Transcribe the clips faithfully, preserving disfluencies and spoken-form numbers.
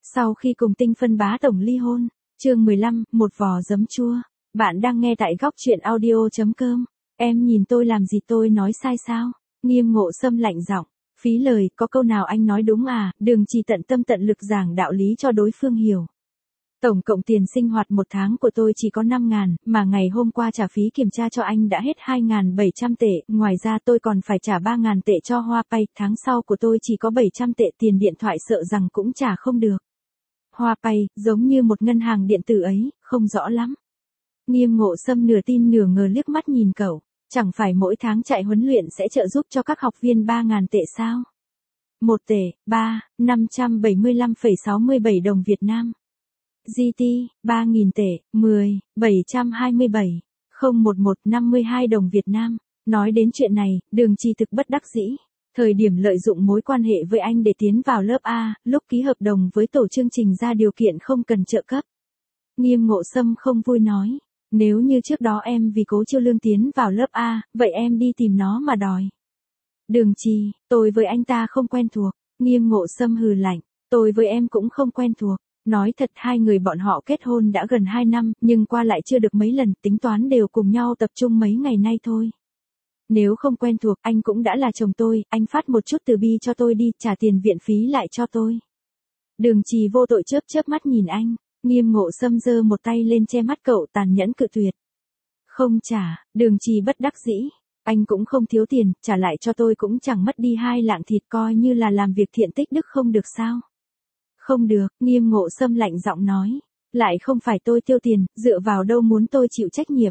Sau khi cùng Tinh Phân bá tổng ly hôn, chương mười lăm, một vò giấm chua. Bạn đang nghe tại góc truyện audio chấm com. Em nhìn tôi làm gì, tôi nói sai sao? Nghiêm Ngộ Sâm lạnh giọng, phí lời, có câu nào anh nói đúng à? Đường Trì tận tâm tận lực giảng đạo lý cho đối phương hiểu. Tổng cộng tiền sinh hoạt một tháng của tôi chỉ có năm ngàn, mà ngày hôm qua trả phí kiểm tra cho anh đã hết hai nghìn bảy trăm tệ, ngoài ra tôi còn phải trả ba nghìn tệ cho Hoa Pay, tháng sau của tôi chỉ có bảy trăm tệ, tiền điện thoại sợ rằng cũng trả không được. Hoa Pay, giống như một ngân hàng điện tử ấy, không rõ lắm. Nghiêm Ngộ Sâm nửa tin nửa ngờ liếc mắt nhìn cậu, chẳng phải mỗi tháng chạy huấn luyện sẽ trợ giúp cho các học viên ba nghìn tệ sao? Một tệ, ba, năm trăm bảy mươi lăm phẩy sáu mươi bảy đồng Việt Nam. giê tê, ba nghìn tệ, mười, bảy trăm hai mươi bảy, không một một năm mươi hai đồng Việt Nam. Nói đến chuyện này, Đường Trì thực bất đắc dĩ. Thời điểm lợi dụng mối quan hệ với anh để tiến vào lớp A, lúc ký hợp đồng với tổ chương trình ra điều kiện không cần trợ cấp. Nghiêm Ngộ Sâm không vui nói, nếu như trước đó em vì Cố Chiêu Lương tiến vào lớp A, vậy em đi tìm nó mà đòi. Đường Trì, tôi với anh ta không quen thuộc. Nghiêm Ngộ Sâm hừ lạnh, tôi với em cũng không quen thuộc. Nói thật, hai người bọn họ kết hôn đã gần hai năm, nhưng qua lại chưa được mấy lần, tính toán đều cùng nhau tập trung mấy ngày nay thôi. Nếu không quen thuộc, anh cũng đã là chồng tôi, anh phát một chút từ bi cho tôi đi, trả tiền viện phí lại cho tôi. Đường Trì vô tội chớp chớp mắt nhìn anh, Nghiêm Ngộ Sâm giơ một tay lên che mắt cậu, tàn nhẫn cự tuyệt. Không trả. Đường Trì bất đắc dĩ, anh cũng không thiếu tiền, trả lại cho tôi cũng chẳng mất đi hai lạng thịt, coi như là làm việc thiện tích đức không được sao? Không được, Nghiêm Ngộ Sâm lạnh giọng nói, lại không phải tôi tiêu tiền, dựa vào đâu muốn tôi chịu trách nhiệm.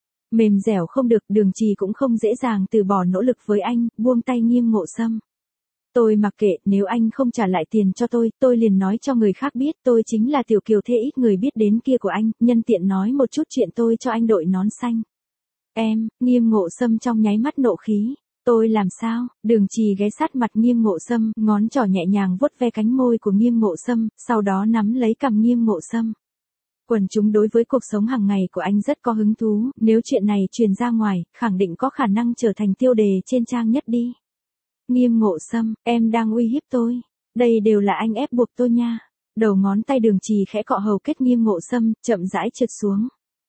Mềm dẻo không được, Đường Trì cũng không dễ dàng từ bỏ nỗ lực với anh, buông tay Nghiêm Ngộ Sâm. Tôi mặc kệ, nếu anh không trả lại tiền cho tôi, tôi liền nói cho người khác biết tôi chính là tiểu kiều thê ít người biết đến kia của anh, nhân tiện nói một chút chuyện tôi cho anh đội nón xanh. Em, Nghiêm Ngộ Sâm trong nháy mắt nộ khí. Tôi làm sao? Đường Trì ghé sát mặt Nghiêm Ngộ Sâm, ngón trỏ nhẹ nhàng vuốt ve cánh môi của Nghiêm Ngộ Sâm, sau đó nắm lấy cằm Nghiêm Ngộ Sâm. Quần chúng đối với cuộc sống hàng ngày của anh rất có hứng thú, nếu chuyện này truyền ra ngoài, khẳng định có khả năng trở thành tiêu đề trên trang nhất đi. Nghiêm Ngộ Sâm, em đang uy hiếp tôi. Đây đều là anh ép buộc tôi nha. Đầu ngón tay Đường Trì khẽ cọ hầu kết Nghiêm Ngộ Sâm, chậm rãi trượt xuống.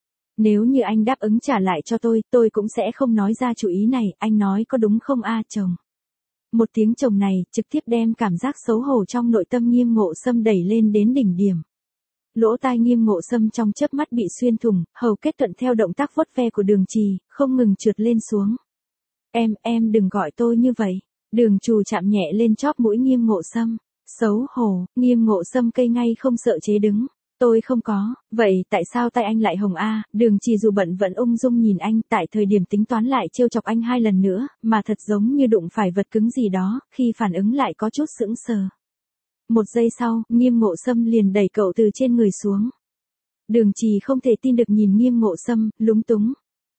Nếu như anh đáp ứng trả lại cho tôi, tôi cũng sẽ không nói ra chủ ý này, anh nói có đúng không a chồng? Một tiếng chồng này, trực tiếp đem cảm giác xấu hổ trong nội tâm Nghiêm Ngộ Sâm đẩy lên đến đỉnh điểm. Lỗ tai Nghiêm Ngộ Sâm trong chớp mắt bị xuyên thủng, hầu kết thuận theo động tác vuốt ve của Đường Trì, không ngừng trượt lên xuống. Em, em đừng gọi tôi như vậy. Đường Trù chạm nhẹ lên chóp mũi Nghiêm Ngộ Sâm. Xấu hổ, Nghiêm Ngộ Sâm cây ngay không sợ chế đứng. Tôi không có, vậy tại sao tay anh lại hồng a? Đường Trì dù bận vẫn ung dung nhìn anh, tại thời điểm tính toán lại trêu chọc anh hai lần nữa, mà thật giống như đụng phải vật cứng gì đó, khi phản ứng lại có chút sững sờ. Một giây sau, Nghiêm Ngộ Sâm liền đẩy cậu từ trên người xuống. Đường Trì không thể tin được nhìn Nghiêm Ngộ Sâm, lúng túng.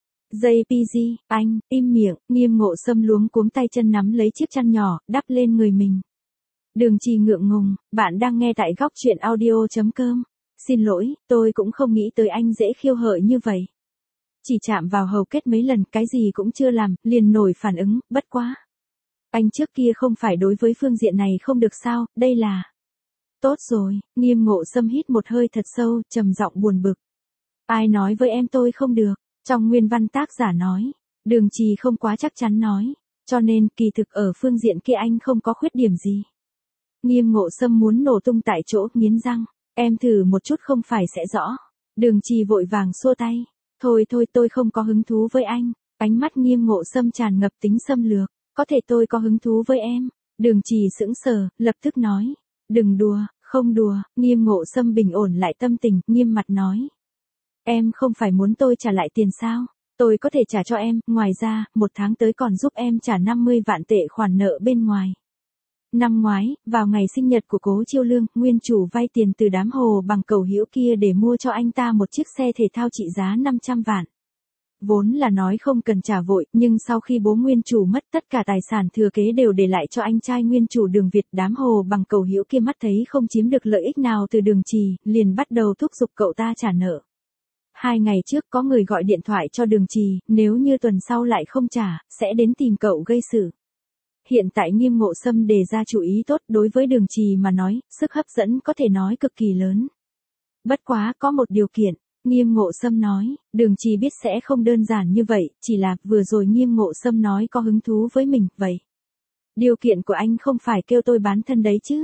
gi pê giê, anh, im miệng. Nghiêm Ngộ Sâm luống cuống tay chân nắm lấy chiếc chăn nhỏ, đắp lên người mình. Đường Trì ngượng ngùng, bạn đang nghe tại góc truyện audio chấm com. Xin lỗi, tôi cũng không nghĩ tới anh dễ khiêu hợi như vậy. Chỉ chạm vào hầu kết mấy lần, cái gì cũng chưa làm, liền nổi phản ứng, bất quá. Anh trước kia không phải đối với phương diện này không được sao, đây là... Tốt rồi, Nghiêm Ngộ Sâm hít một hơi thật sâu, trầm giọng buồn bực. Ai nói với em tôi không được? Trong nguyên văn tác giả nói, Đường Trì không quá chắc chắn nói, cho nên kỳ thực ở phương diện kia anh không có khuyết điểm gì. Nghiêm Ngộ Sâm muốn nổ tung tại chỗ, nghiến răng. Em thử một chút không phải sẽ rõ. Đường Trì vội vàng xua tay. Thôi thôi, tôi không có hứng thú với anh. Ánh mắt Nghiêm Ngộ Sâm tràn ngập tính xâm lược. Có thể tôi có hứng thú với em. Đường Trì sững sờ, lập tức nói. Đừng đùa, không đùa. Nghiêm Ngộ Sâm bình ổn lại tâm tình, nghiêm mặt nói. Em không phải muốn tôi trả lại tiền sao? Tôi có thể trả cho em, ngoài ra, một tháng tới còn giúp em trả năm mươi vạn tệ khoản nợ bên ngoài. Năm ngoái, vào ngày sinh nhật của Cố Chiêu Lương, nguyên chủ vay tiền từ đám hồ bằng cầu hữu kia để mua cho anh ta một chiếc xe thể thao trị giá năm trăm vạn. Vốn là nói không cần trả vội, nhưng sau khi bố nguyên chủ mất, tất cả tài sản thừa kế đều để lại cho anh trai nguyên chủ Đường Việt. Đám hồ bằng cầu hữu kia mắt thấy không chiếm được lợi ích nào từ Đường Trì, liền bắt đầu thúc giục cậu ta trả nợ. Hai ngày trước có người gọi điện thoại cho Đường Trì, nếu như tuần sau lại không trả, sẽ đến tìm cậu gây sự. Hiện tại Nghiêm Ngộ Sâm đề ra chủ ý tốt, đối với Đường Trì mà nói, sức hấp dẫn có thể nói cực kỳ lớn. Bất quá có một điều kiện, Nghiêm Ngộ Sâm nói, Đường Trì biết sẽ không đơn giản như vậy, chỉ là vừa rồi Nghiêm Ngộ Sâm nói có hứng thú với mình, vậy. Điều kiện của anh không phải kêu tôi bán thân đấy chứ.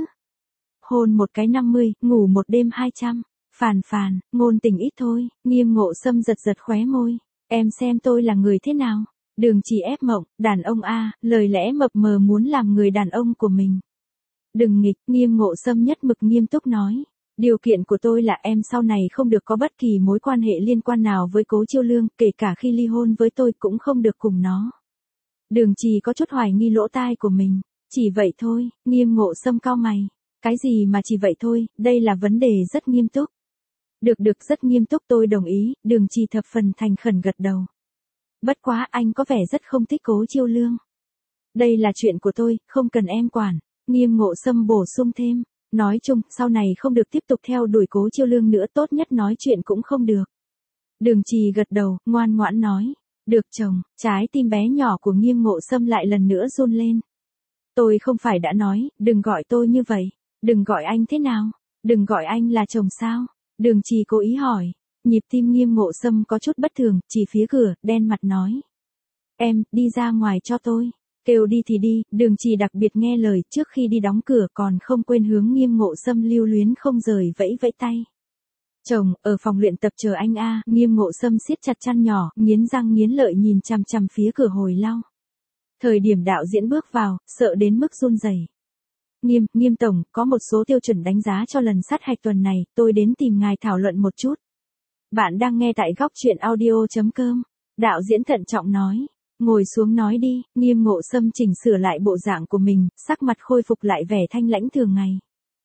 Hôn một cái năm mươi, ngủ một đêm hai trăm. Phàn phàn, ngôn tình ít thôi. Nghiêm Ngộ Sâm giật giật khóe môi. Em xem tôi là người thế nào? Đường Trì ép mộng, đàn ông a, lời lẽ mập mờ muốn làm người đàn ông của mình. Đừng nghịch, Nghiêm Ngộ Sâm nhất mực nghiêm túc nói. Điều kiện của tôi là em sau này không được có bất kỳ mối quan hệ liên quan nào với Cố Chiêu Lương, kể cả khi ly hôn với tôi cũng không được cùng nó. Đường Trì có chút hoài nghi lỗ tai của mình. Chỉ vậy thôi, Nghiêm Ngộ Sâm cau mày. Cái gì mà chỉ vậy thôi, đây là vấn đề rất nghiêm túc. Được được rất nghiêm túc tôi đồng ý, Đường Trì thập phần thành khẩn gật đầu. Bất quá anh có vẻ rất không thích Cố Chiêu Lương. Đây là chuyện của tôi, không cần em quản. Nghiêm Ngộ Sâm bổ sung thêm. Nói chung, sau này không được tiếp tục theo đuổi Cố Chiêu Lương nữa, tốt nhất nói chuyện cũng không được. Đường Trì gật đầu, ngoan ngoãn nói. Được chồng, trái tim bé nhỏ của Nghiêm Ngộ Sâm lại lần nữa run lên. Tôi không phải đã nói, đừng gọi tôi như vậy. Đừng gọi anh thế nào? Đừng gọi anh là chồng sao? Đường Trì cố ý hỏi. Nhịp tim Nghiêm Ngộ Sâm có chút bất thường, chỉ phía cửa, đen mặt nói. Em, đi ra ngoài cho tôi. Kêu đi thì đi, Đường Trì đặc biệt nghe lời, trước khi đi đóng cửa còn không quên hướng Nghiêm Ngộ Sâm lưu luyến không rời vẫy vẫy tay. Chồng, ở phòng luyện tập chờ anh a. Nghiêm Ngộ Sâm siết chặt chăn nhỏ, nghiến răng nghiến lợi nhìn chằm chằm phía cửa hồi lâu. Thời điểm đạo diễn bước vào, sợ đến mức run rẩy. Nghiêm, Nghiêm tổng, có một số tiêu chuẩn đánh giá cho lần sát hạch tuần này, tôi đến tìm ngài thảo luận một chút. Bạn đang nghe tại góc truyện audio chấm com. Đạo diễn thận trọng nói. Ngồi xuống nói đi. Nghiêm Ngộ Sâm chỉnh sửa lại bộ dạng của mình, sắc mặt khôi phục lại vẻ thanh lãnh thường ngày.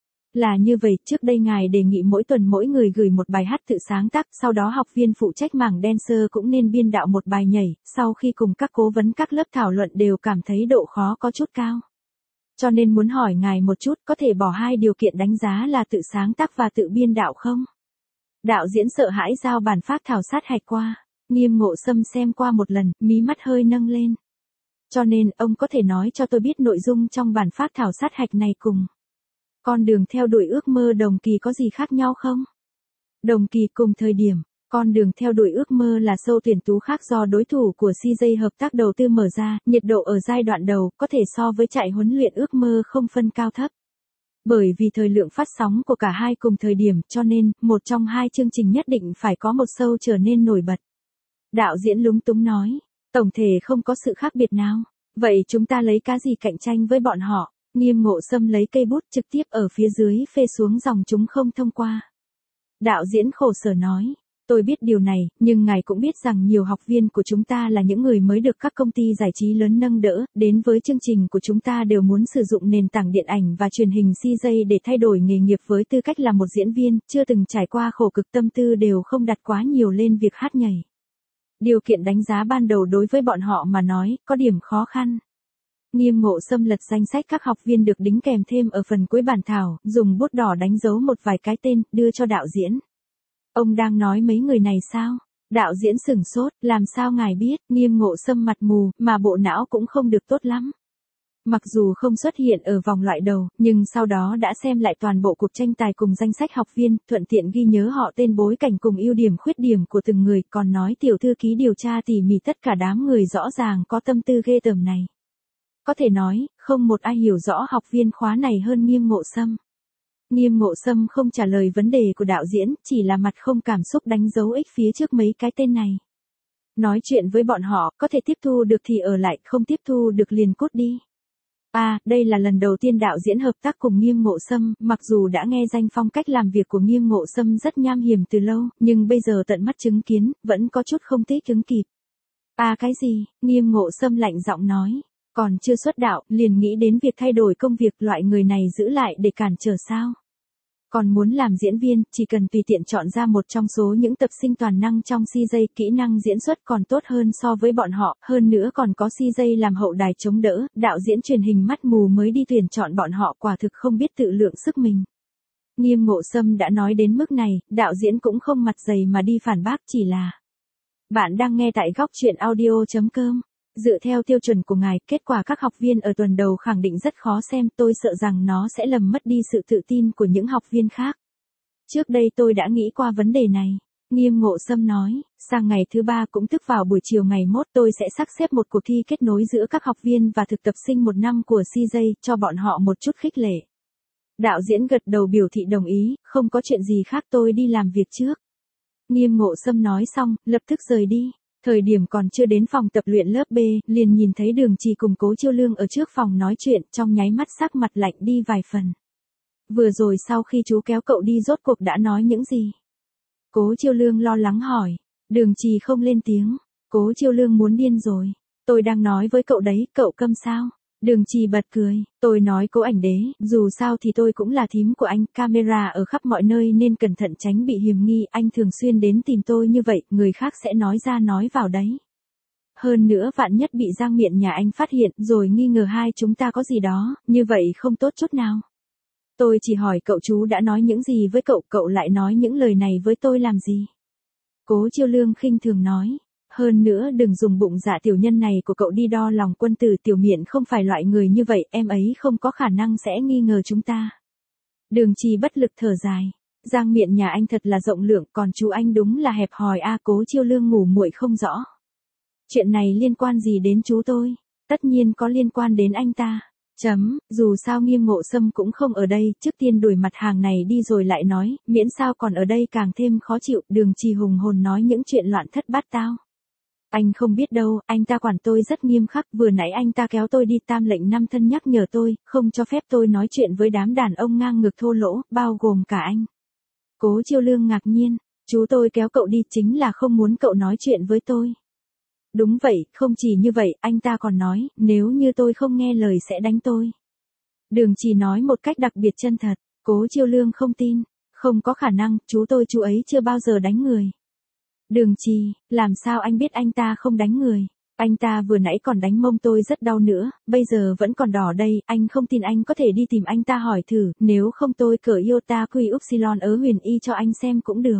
Là như vậy, trước đây ngài đề nghị mỗi tuần mỗi người gửi một bài hát tự sáng tác, sau đó học viên phụ trách mảng dancer cũng nên biên đạo một bài nhảy, sau khi cùng các cố vấn các lớp thảo luận đều cảm thấy độ khó có chút cao. Cho nên muốn hỏi ngài một chút, có thể bỏ hai điều kiện đánh giá là tự sáng tác và tự biên đạo không? Đạo diễn sợ hãi giao bản phác thảo sát hạch qua. Nghiêm Ngộ Sâm xem qua một lần, mí mắt hơi nâng lên. Cho nên, ông có thể nói cho tôi biết nội dung trong bản phác thảo sát hạch này cùng con đường theo đuổi ước mơ đồng kỳ có gì khác nhau không? Đồng kỳ cùng thời điểm, con đường theo đuổi ước mơ là show tuyển tú khác do đối thủ của xê giê hợp tác đầu tư mở ra, nhiệt độ ở giai đoạn đầu có thể so với chạy huấn luyện ước mơ không phân cao thấp. Bởi vì thời lượng phát sóng của cả hai cùng thời điểm, cho nên, một trong hai chương trình nhất định phải có một show trở nên nổi bật. Đạo diễn lúng túng nói, tổng thể không có sự khác biệt nào. Vậy chúng ta lấy cái gì cạnh tranh với bọn họ? Nghiêm Ngộ Sâm lấy cây bút trực tiếp ở phía dưới phê xuống dòng chúng không thông qua. Đạo diễn khổ sở nói, tôi biết điều này, nhưng ngài cũng biết rằng nhiều học viên của chúng ta là những người mới được các công ty giải trí lớn nâng đỡ, đến với chương trình của chúng ta đều muốn sử dụng nền tảng điện ảnh và truyền hình xê giê để thay đổi nghề nghiệp với tư cách là một diễn viên, chưa từng trải qua khổ cực tâm tư đều không đặt quá nhiều lên việc hát nhảy. Điều kiện đánh giá ban đầu đối với bọn họ mà nói, có điểm khó khăn. Nghiêm Ngộ Sâm lật danh sách các học viên được đính kèm thêm ở phần cuối bản thảo, dùng bút đỏ đánh dấu một vài cái tên, đưa cho đạo diễn. Ông đang nói mấy người này sao? Đạo diễn sửng sốt, làm sao ngài biết? Nghiêm Ngộ Sâm mặt mù, mà bộ não cũng không được tốt lắm. Mặc dù không xuất hiện ở vòng loại đầu, nhưng sau đó đã xem lại toàn bộ cuộc tranh tài cùng danh sách học viên, thuận tiện ghi nhớ họ tên bối cảnh cùng ưu điểm khuyết điểm của từng người, còn nói tiểu thư ký điều tra tỉ mỉ tất cả đám người rõ ràng có tâm tư ghê tởm này. Có thể nói, không một ai hiểu rõ học viên khóa này hơn Nghiêm Ngộ Sâm. Nghiêm Ngộ Sâm không trả lời vấn đề của đạo diễn, chỉ là mặt không cảm xúc đánh dấu ích phía trước mấy cái tên này. Nói chuyện với bọn họ, có thể tiếp thu được thì ở lại, không tiếp thu được liền cút đi. À, đây là lần đầu tiên đạo diễn hợp tác cùng Nghiêm Ngộ Sâm, mặc dù đã nghe danh phong cách làm việc của Nghiêm Ngộ Sâm rất nham hiểm từ lâu, nhưng bây giờ tận mắt chứng kiến, vẫn có chút không thích ứng kịp. À cái gì? Nghiêm Ngộ Sâm lạnh giọng nói. Còn chưa xuất đạo, liền nghĩ đến việc thay đổi công việc, loại người này giữ lại để cản trở sao? Còn muốn làm diễn viên, chỉ cần tùy tiện chọn ra một trong số những tập sinh toàn năng trong xê giê, kỹ năng diễn xuất còn tốt hơn so với bọn họ, hơn nữa còn có xê giê làm hậu đài chống đỡ, đạo diễn truyền hình mắt mù mới đi tuyển chọn bọn họ, quả thực không biết tự lượng sức mình. Nghiêm Ngộ Sâm đã nói đến mức này, đạo diễn cũng không mặt dày mà đi phản bác, chỉ là bạn đang nghe tại góc truyện audio chấm com. Dựa theo tiêu chuẩn của ngài, kết quả các học viên ở tuần đầu khẳng định rất khó xem, tôi sợ rằng nó sẽ làm mất đi sự tự tin của những học viên khác. Trước đây tôi đã nghĩ qua vấn đề này. Nghiêm Ngộ Sâm nói, sang ngày thứ ba cũng tức vào buổi chiều ngày mốt tôi sẽ sắp xếp một cuộc thi kết nối giữa các học viên và thực tập sinh một năm của xê gi, cho bọn họ một chút khích lệ. Đạo diễn gật đầu biểu thị đồng ý, không có chuyện gì khác tôi đi làm việc trước. Nghiêm Ngộ Sâm nói xong, lập tức rời đi. Thời điểm còn chưa đến phòng tập luyện lớp B, liền nhìn thấy Đường Trì cùng Cố Chiêu Lương ở trước phòng nói chuyện, trong nháy mắt sắc mặt lạnh đi vài phần. Vừa rồi sau khi chú kéo cậu đi rốt cuộc đã nói những gì? Cố Chiêu Lương lo lắng hỏi. Đường Trì không lên tiếng. Cố Chiêu Lương muốn điên rồi. Tôi đang nói với cậu đấy, cậu câm sao? Đường Trì bật cười. Tôi nói Cố ảnh đế, dù sao thì tôi cũng là thím của anh, camera ở khắp mọi nơi nên cẩn thận tránh bị hiềm nghi, anh thường xuyên đến tìm tôi như vậy, người khác sẽ nói ra nói vào đấy. Hơn nữa vạn nhất bị Giang Miện nhà anh phát hiện rồi nghi ngờ hai chúng ta có gì đó, như vậy không tốt chút nào. Tôi chỉ hỏi cậu chú đã nói những gì với cậu, cậu lại nói những lời này với tôi làm gì? Cố Chiêu Lương khinh thường nói. Hơn nữa đừng dùng bụng dạ tiểu nhân này của cậu đi đo lòng quân tử, Tiểu Miện không phải loại người như vậy, em ấy không có khả năng sẽ nghi ngờ chúng ta. Đường Trì bất lực thở dài. Giang Miện nhà anh thật là rộng lượng, còn chú anh đúng là hẹp hòi a. Cố Chiêu Lương ngủ muội không rõ. Chuyện này liên quan gì đến chú tôi? Tất nhiên có liên quan đến anh ta. Chấm, dù sao Nghiêm Ngộ Sâm cũng không ở đây, trước tiên đuổi mặt hàng này đi rồi lại nói, miễn sao còn ở đây càng thêm khó chịu. Đường Trì hùng hồn nói những chuyện loạn thất bát tao. Anh không biết đâu, anh ta quản tôi rất nghiêm khắc, vừa nãy anh ta kéo tôi đi tam lệnh năm thân nhắc nhở tôi, không cho phép tôi nói chuyện với đám đàn ông ngang ngược thô lỗ, bao gồm cả anh. Cố Chiêu Lương ngạc nhiên, chú tôi kéo cậu đi chính là không muốn cậu nói chuyện với tôi. Đúng vậy, không chỉ như vậy, anh ta còn nói, nếu như tôi không nghe lời sẽ đánh tôi. Đường Trì nói một cách đặc biệt chân thật. Cố Chiêu Lương không tin, không có khả năng, chú tôi chú ấy chưa bao giờ đánh người. Đường Trì, làm sao anh biết anh ta không đánh người? Anh ta vừa nãy còn đánh mông tôi rất đau nữa, bây giờ vẫn còn đỏ đây, anh không tin anh có thể đi tìm anh ta hỏi thử, nếu không tôi cởi Iota Quy Upsilon ớ huyền y cho anh xem cũng được.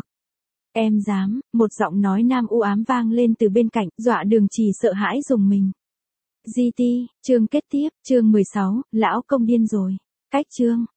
Em dám, một giọng nói nam u ám vang lên từ bên cạnh, dọa Đường Trì sợ hãi rùng mình. giê tê, chương kết tiếp, chương mười sáu, lão công điên rồi. Cách chương.